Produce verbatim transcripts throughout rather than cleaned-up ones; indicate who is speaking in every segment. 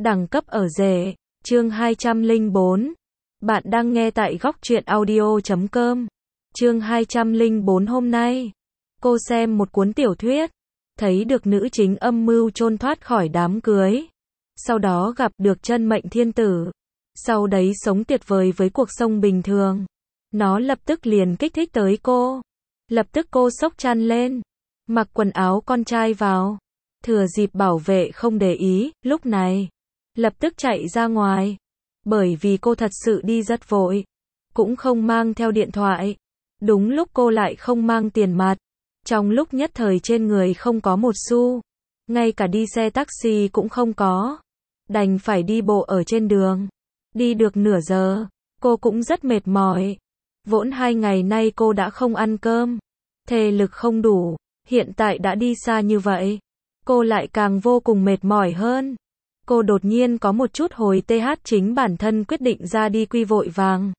Speaker 1: Đẳng cấp ở rể, chương hai trăm lẻ bốn. Bạn đang nghe tại góc truyện audio chấm com. Chương hai trăm lẻ bốn hôm nay, cô xem một cuốn tiểu thuyết, thấy được nữ chính âm mưu trốn thoát khỏi đám cưới. Sau đó gặp được chân mệnh thiên tử. Sau đấy sống tuyệt vời với cuộc sống bình thường. Nó lập tức liền kích thích tới cô. Lập tức cô xốc chăn lên, mặc quần áo con trai vào. Thừa dịp bảo vệ không để ý, lúc này lập tức chạy ra ngoài. Bởi vì cô thật sự đi rất vội, cũng không mang theo điện thoại. Đúng lúc cô lại không mang tiền mặt. Trong lúc nhất thời trên người không có một xu, ngay cả đi xe taxi cũng không có. Đành phải đi bộ ở trên đường. Đi được nửa giờ, cô cũng rất mệt mỏi. Vốn hai ngày nay cô đã không ăn cơm, thể lực không đủ. Hiện tại đã đi xa như vậy, cô lại càng vô cùng mệt mỏi hơn. Cô đột nhiên có một chút hối th chính bản thân quyết định ra đi quy vội vàng.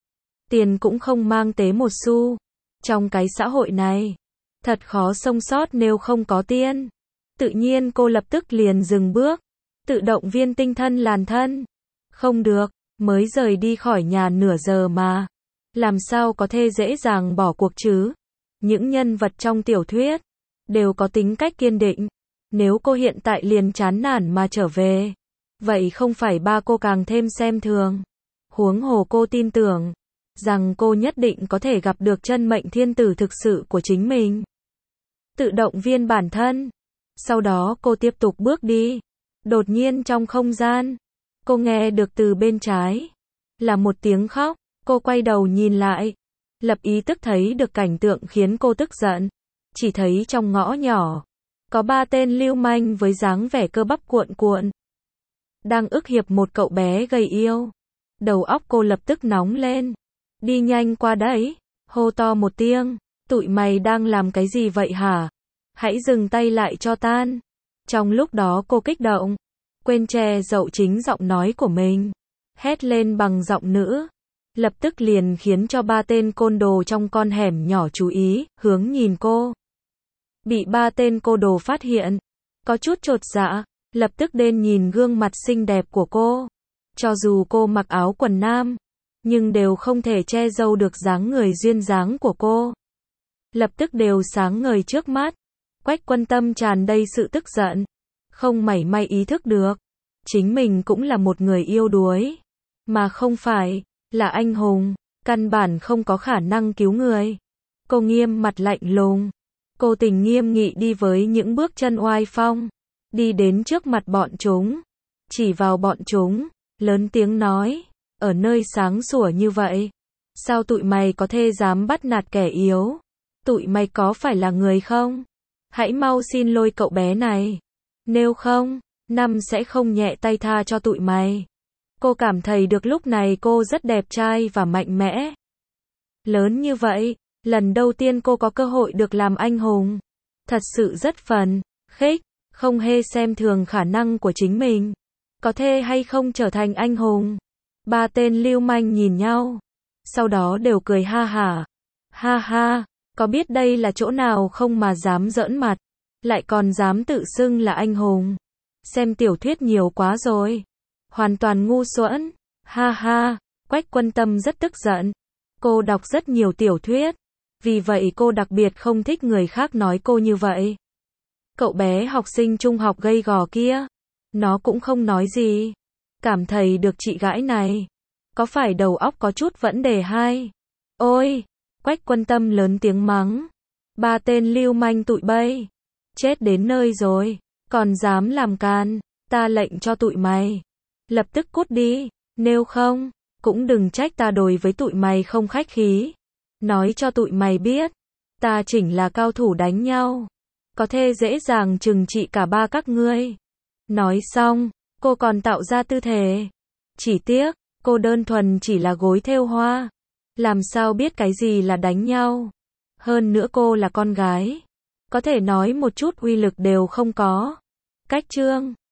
Speaker 1: Tiền cũng không mang tế một xu. Trong cái xã hội này, thật khó sống sót nếu không có tiền. Tự nhiên cô lập tức liền dừng bước, tự động viên tinh thần làn thân. Không được, mới rời đi khỏi nhà nửa giờ mà. Làm sao có thể dễ dàng bỏ cuộc chứ? Những nhân vật trong tiểu thuyết đều có tính cách kiên định. Nếu cô hiện tại liền chán nản mà trở về, vậy không phải ba cô càng thêm xem thường. Huống hồ cô tin tưởng rằng cô nhất định có thể gặp được chân mệnh thiên tử thực sự của chính mình. Tự động viên bản thân. Sau đó cô tiếp tục bước đi. Đột nhiên trong không gian, cô nghe được từ bên trái là một tiếng khóc. Cô quay đầu nhìn lại, lập ý tức thấy được cảnh tượng khiến cô tức giận. Chỉ thấy trong ngõ nhỏ có ba tên lưu manh với dáng vẻ cơ bắp cuộn cuộn, đang ức hiếp một cậu bé gầy yếu. Đầu óc cô lập tức nóng lên. Đi nhanh qua đấy, hô to một tiếng. Tụi mày đang làm cái gì vậy hả? Hãy dừng tay lại cho tan. Trong lúc đó cô kích động, quên che giấu chính giọng nói của mình. Hét lên bằng giọng nữ. Lập tức liền khiến cho ba tên côn đồ trong con hẻm nhỏ chú ý, hướng nhìn cô. Bị ba tên cô đồ phát hiện, có chút chột dạ, lập tức đến nhìn gương mặt xinh đẹp của cô. Cho dù cô mặc áo quần nam, nhưng đều không thể che giấu được dáng người duyên dáng của cô. Lập tức đều sáng ngời trước mắt. Quách Quân Tâm tràn đầy sự tức giận, không mảy may ý thức được chính mình cũng là một người yêu đuối, mà không phải là anh hùng, căn bản không có khả năng cứu người. Cô nghiêm mặt lạnh lùng, cô tình nghiêm nghị đi với những bước chân oai phong, đi đến trước mặt bọn chúng, chỉ vào bọn chúng, lớn tiếng nói, ở nơi sáng sủa như vậy, sao tụi mày có thể dám bắt nạt kẻ yếu? Tụi mày có phải là người không? Hãy mau xin lỗi cậu bé này, nếu không, năm sẽ không nhẹ tay tha cho tụi mày. Cô cảm thấy được lúc này cô rất đẹp trai và mạnh mẽ. Lớn như vậy, lần đầu tiên cô có cơ hội được làm anh hùng. Thật sự rất phấn khích, không hề xem thường khả năng của chính mình. Có thể hay không trở thành anh hùng? Ba tên lưu manh nhìn nhau, sau đó đều cười ha hả. Ha ha, có biết đây là chỗ nào không mà dám giỡn mặt, lại còn dám tự xưng là anh hùng. Xem tiểu thuyết nhiều quá rồi, hoàn toàn ngu xuẩn. Ha ha, Quách Quân Tâm rất tức giận. Cô đọc rất nhiều tiểu thuyết, vì vậy cô đặc biệt không thích người khác nói cô như vậy. Cậu bé học sinh trung học gay gò kia, nó cũng không nói gì. Cảm thấy được chị gái này có phải đầu óc có chút vấn đề hay? Ôi, Quách Quân Tâm lớn tiếng mắng. Ba tên lưu manh tụi bay, chết đến nơi rồi, còn dám làm can, ta lệnh cho tụi mày lập tức cút đi, nếu không, cũng đừng trách ta đối với tụi mày không khách khí. Nói cho tụi mày biết, ta chỉnh là cao thủ đánh nhau, có thể dễ dàng trừng trị cả ba các ngươi. Nói xong, cô còn tạo ra tư thế. Chỉ tiếc, cô đơn thuần chỉ là gối thêu hoa, làm sao biết cái gì là đánh nhau. Hơn nữa cô là con gái, có thể nói một chút uy lực đều không có. Cách chương